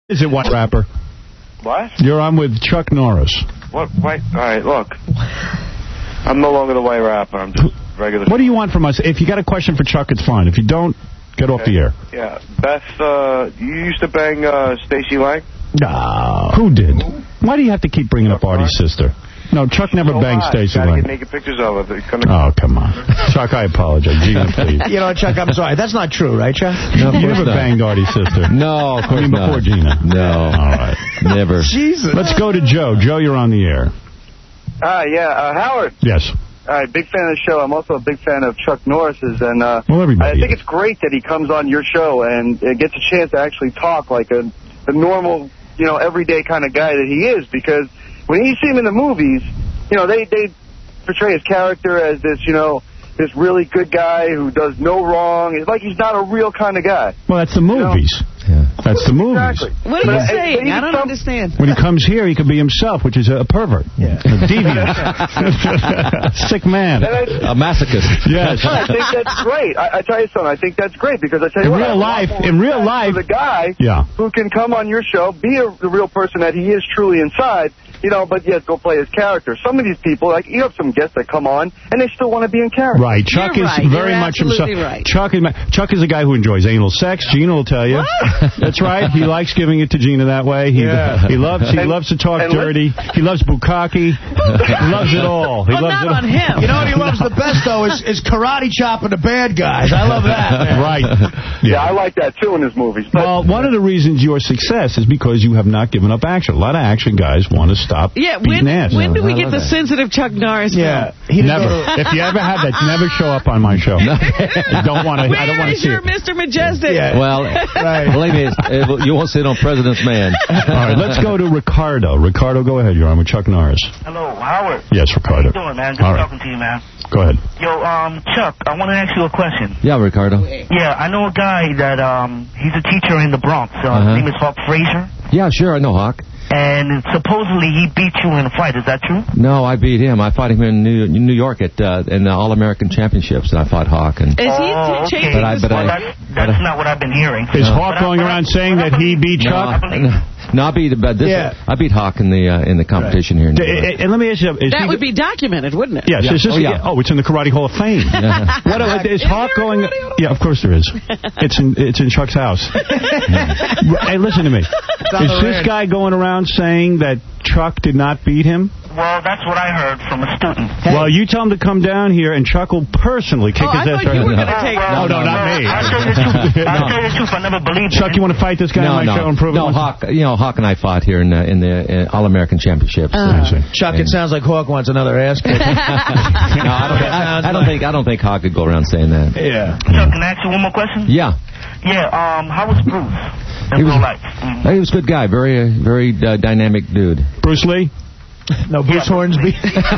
Is it white rapper? What? You're on with Chuck Norris. What? White? All right, look. I'm no longer the white rapper. I'm just regular. What do you want from us? If you got a question for Chuck, it's fine. If you don't, get off the air. Yeah. Beth, you used to bang Stacey Lang? No. Who did? Why do you have to keep bringing up Artie's sister? No, Chuck never banged Stacey Lang. Get naked pictures of her. Oh, come on. Chuck, I apologize. Gina, please. You know, Chuck, I'm sorry. That's not true, right, Chuck? No, you never banged Artie's sister. No, of course not. Before Gina. No. All right. Never. Jesus. Let's go to Joe. Joe, you're on the air. Howard. Yes. All right, big fan of the show. I'm also a big fan of Chuck Norris's, and well, everybody I think it's great that he comes on your show and gets a chance to actually talk like a normal, everyday kind of guy that he is, because when you see him in the movies, they portray his character as this, this really good guy who does no wrong. It's like he's not a real kind of guy. Well, that's the movies. Yeah. That's the movies. Exactly. What are you saying? I don't understand. When he comes here, he can be himself, which is a pervert. Yeah. A deviant. Sick man. A masochist. Yes. I think that's great. I tell you something. I think that's great, because I tell you in real life, the guy who can come on your show, be the real person that he is truly inside, but yet go play his character. Some of these people, like, you have some guests that come on, and they still want to be in character. Right. Chuck is very much himself. Right. Chuck is a guy who enjoys anal sex. Gina will tell you. What? That's right. He likes giving it to Gina that way. He loves to talk dirty. He loves bukkake. He loves it all. He loves not it all. on him. You know what he loves the best, though, is karate chopping the bad guys. I love that. Right. Yeah, I like that, too, in his movies. But, well, one of the reasons your success is because you have not given up action. A lot of action guys want to stop beating ass. When do we get the sensitive Chuck Norris film? Yeah, never. If you ever have that, never show up on my show. I don't want to see it. Where is your Mr. Majestic? Yeah. Well, believe me, you won't sit on President's Man. All right, let's go to Ricardo. Ricardo, go ahead. You're on with Chuck Norris. Hello, Howard. Yes, Ricardo. How you doing, man? Good talking to you, man. Go ahead. Yo, Chuck, I want to ask you a question. Yeah, Ricardo. Yeah, I know a guy that, he's a teacher in the Bronx. His name is Hawk Frazier. Yeah, sure, I know Hawk. And supposedly he beat you in a fight. Is that true? No, I beat him. I fought him in New York in the All-American Championships, and I fought Hawk. And is he changing that's not what I've been hearing. Is Hawk going around saying that he beat Chuck? No, I beat Hawk in the competition here in New York. And let me ask you, that would be documented, wouldn't it? Yes. Yeah. It's in the Karate Hall of Fame. Is Hawk going? Yeah, of course there is. It's in Chuck's house. Hey, listen to me. Is this guy going around saying that Chuck did not beat him? Well, that's what I heard from a student. Hey. Well, you tell him to come down here, and Chuck will personally kick his ass. I thought you were going to take No, not me. I'll tell you the truth. I never believed Chuck, you want to fight this guy on my show and prove it? No, Hawk. Hawk and I fought here in the All-American Championships. Chuck, it sounds like Hawk wants another ass kick. No, I don't think Hawk could go around saying that. Yeah. Chuck, can I ask you one more question? Yeah. Yeah. How was Bruce in real life? He was a good guy. Very, very dynamic dude. Bruce Lee? No, Bruce Hornsby.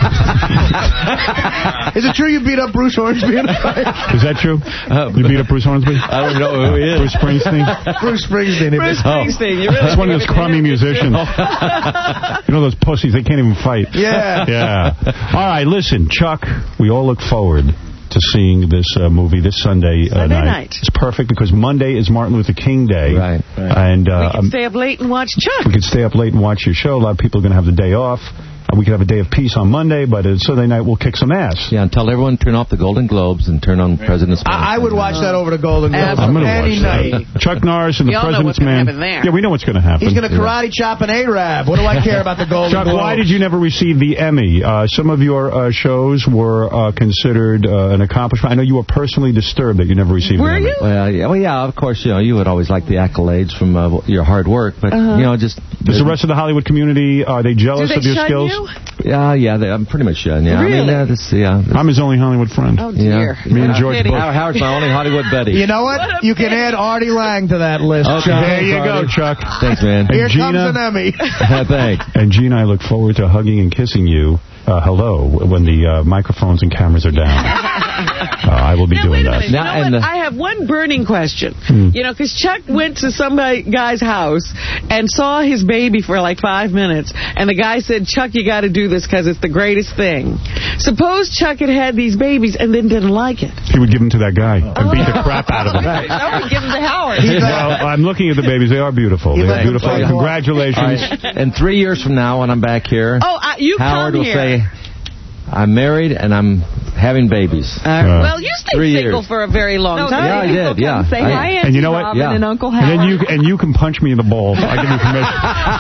Is it true you beat up Bruce Hornsby in a fight? Is that true? You beat up Bruce Hornsby? I don't know who he is. Bruce Springsteen? Bruce Springsteen. That's one of those crummy musicians. You know those pussies, they can't even fight. Yeah. All right, listen, Chuck, we all look forward to seeing this movie this Sunday night. It's perfect because Monday is Martin Luther King Day. Right. And we can stay up late and watch Chuck. We can stay up late and watch your show. A lot of people are going to have the day off. We could have a day of peace on Monday, but Sunday night we'll kick some ass. Yeah, and tell everyone to turn off the Golden Globes and turn on President's Man. I would watch that over the Golden Globes. I'm going to watch that. Chuck Norris and the President's Man. Yeah, we know what's going to happen. He's going to karate chop an Arab. What do I care about the Golden Chuck, Globes? why did you never receive the Emmy? Some of your shows were considered an accomplishment. I know you were personally disturbed that you never received an Emmy. Well, yeah, of course, you would always like the accolades from your hard work, but, just... Does the rest of the Hollywood community, are they jealous of your skills? Yeah, I'm pretty much done. Yeah, really? I mean, I'm his only Hollywood friend. Oh, dear. Yeah. Me and George Bush. Howard's my only Hollywood buddy. You know what? You can add Artie Lang to that list, okay. Chuck. There you go, Chuck. Thanks, man. Here comes an Emmy. Thanks. And Gina, I look forward to hugging and kissing you. Hello, when the microphones and cameras are down. I will be doing that. I have one burning question. Because Chuck went to some guy's house and saw his baby for like 5 minutes, and the guy said, Chuck, you got to do this because it's the greatest thing. Suppose Chuck had these babies and then didn't like it. He would give them to that guy and beat the crap out of him. I would give them to Howard. Well, I'm looking at the babies. They are beautiful. They are beautiful. Congratulations. And 3 years from now, when I'm back here, Howard will say, I'm married and I'm having babies. Well, you stayed single for a very long time. Yeah, I did. Yeah. Say hi, Auntie and you know what? Robin and Uncle Howard. And you can punch me in the balls. I give you permission.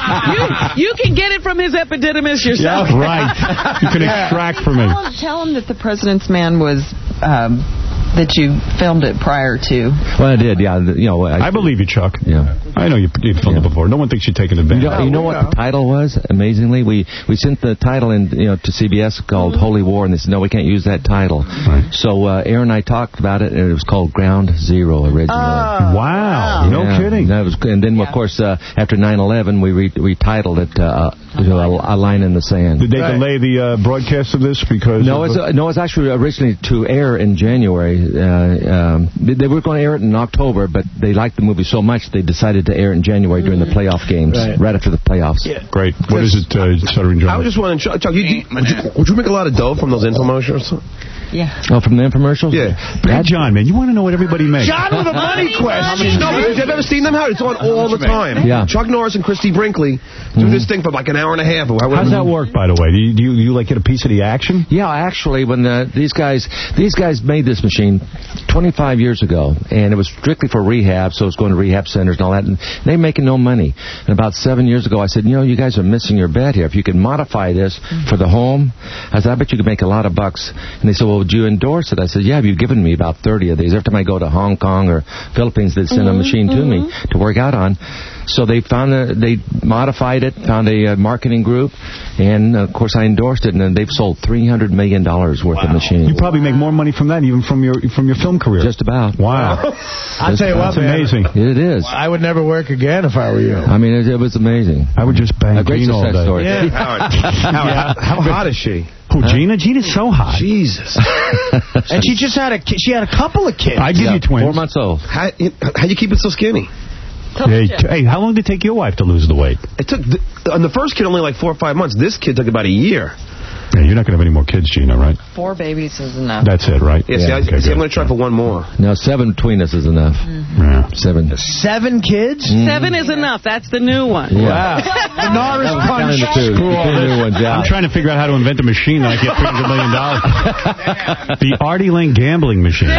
You can get it from his epididymis yourself. Yeah, right. You can extract from me. Tell him that The President's Man was... that you filmed it prior to. Well, I did, yeah. I believe you, Chuck. Yeah. I know you filmed it before. No one thinks you're taking advantage. You know what the title was? Amazingly, we sent the title in to CBS called Holy War, and they said, no, we can't use that title. Right. So Aaron and I talked about it, and it was called Ground Zero originally. Wow. No kidding. And then, of course, after 9/11, we retitled it A Line in the Sand. Did they delay the broadcast of this because? No, it's actually originally to air in January. They were going to air it in October, but they liked the movie so much they decided to air it in January during the playoff games, right after the playoffs. Yeah. Great. What is it, Stuttering John? I was just wondering, Chuck, would you make a lot of dough from those infomercials? Yeah. Oh, from the infomercials? Yeah. Big John, man, you want to know what everybody makes. John with a money question. No, because I've never seen them out. It's on all the time. Yeah. Chuck Norris and Christy Brinkley do this thing for like an hour and a half. How's that work, by the way? Do you like get a piece of the action? Yeah, actually, when these guys made this machine 25 years ago, and it was strictly for rehab, so it was going to rehab centers and all that, and they were making no money. And about 7 years ago, I said, you guys are missing your bet here. If you could modify this for the home, I said, I bet you could make a lot of bucks. And they said, well, would you endorse it? I said, yeah, you've given me about 30 of these. Every time I go to Hong Kong or Philippines, they'd send a machine to me to work out on. So they modified it, found a marketing group, and of course I endorsed it, and then they've sold $300 million worth of machines. You probably make more money from that even from your film career. Just about. Wow. I'll tell you what, that's amazing. It is. I would never work again if I were you. I mean, it was amazing. I would just bang a great Gina all success day. story. Yeah. Howard, how hot is she? Who, Gina? Gina's so hot. Jesus. And she just had a couple of kids. I give you twins. 4 months old. How you keep it so skinny? Hey, how long did it take your wife to lose the weight? It took on the first kid only like 4 or 5 months. This kid took about a year. Yeah, you're not going to have any more kids, Gina, right? 4 babies is enough. That's it, right? Yeah, I'm going to try for one more. No, 7 between us is enough. Yeah. 7. 7 kids? 7 is enough. That's the new one. Yeah. Wow. The Norris punch. I'm trying to figure out how to invent a machine that I get $300 million. The Artie Lang gambling machine. All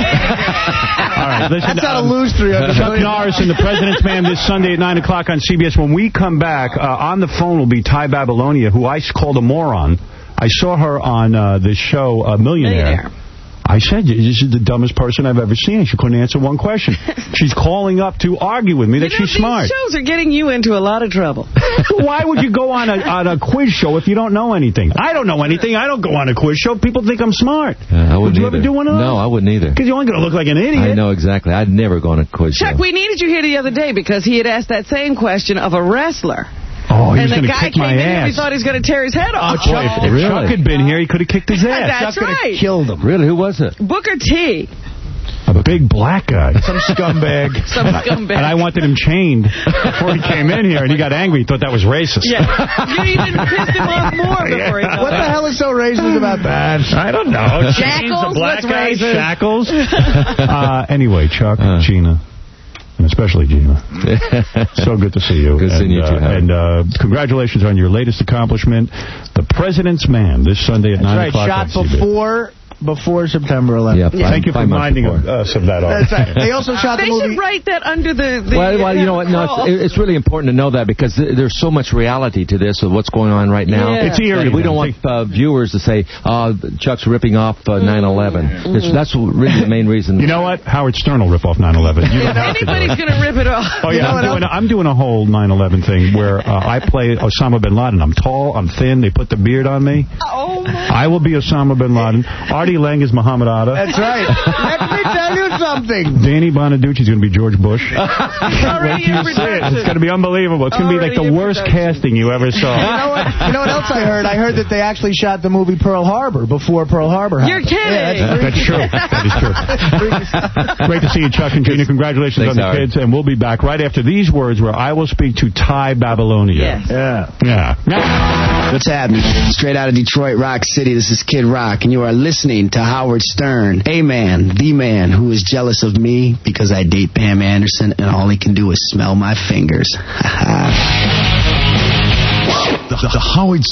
right, listen. That's how to lose $300 Chuck million. Norris and the President's Man this Sunday at 9 o'clock on CBS. When we come back, on the phone will be Ty Babylonia, who I called a moron. I saw her on the show Millionaire. I said, this is the dumbest person I've ever seen. She couldn't answer one question. She's calling up to argue with me that she's smart. These shows are getting you into a lot of trouble. Why would you go on a quiz show if you don't know anything? I don't know anything. I don't go on a quiz show. People think I'm smart. I wouldn't would you either. ever do one of those? No, I wouldn't either. Because you aren't going to look like an idiot. I know exactly. I'd never go on a quiz show. Chuck, we needed you here the other day because he had asked that same question of a wrestler. Oh, he was and going to kick my ass. And the guy came in here, he thought he was going to tear his head off. Oh, Chuck, if Chuck had been here, he could have kicked his ass. That's Chuck right. Killed him. Really? Who was it? Booker T. A big black guy. Some scumbag. Some scumbag. And I wanted him chained before he came in here, and he got angry. He thought that was racist. Yeah. You even pissed him off more before he got What the hell is so racist about that? I don't know. Shackles? A black What's guy, racist? shackles. Anyway, Chuck, Gina. And especially Gina. So good to see you. Good seeing you too, Howard. And congratulations on your latest accomplishment, The President's Man, this Sunday at 9 o'clock. That's right, shot before September 11th. Yeah, Thank you for reminding us of that. That's right. They also shot the movie. They should write that under the well, you know what? No, it's really important to know that because there's so much reality to this of what's going on right now. Yeah. It's eerie. We don't want viewers to say, Chuck's ripping off 9/11. That's really the main reason. You know what? Howard Stern will rip off 9/11. If anybody's going to rip it off. Oh, yeah, I'm doing a whole 9/11 thing where I play Osama bin Laden. I'm tall, I'm thin, they put the beard on me. Oh, my. I will be Osama bin Laden. Artie Lang is Muhammad Atta. That's right. Let me tell you something. Danny Bonaducci's going to be George Bush. Already in production. It's going to be unbelievable. It's going to be like the worst casting you ever saw. You know what else I heard? I heard that they actually shot the movie Pearl Harbor before Pearl Harbor happened. You're kidding. Yeah, that's true. That is true. Great to see you, Chuck and Gina. Congratulations on the kids. Kids, and we'll be back right after these words where I will speak to Ty Babylonia. Yes. Yeah. What's happening? Straight out of Detroit, Rock City, this is Kid Rock, and you are listening to Howard Stern, a man, the man who is jealous of me because I date Pam Anderson, and all he can do is smell my fingers. The Howard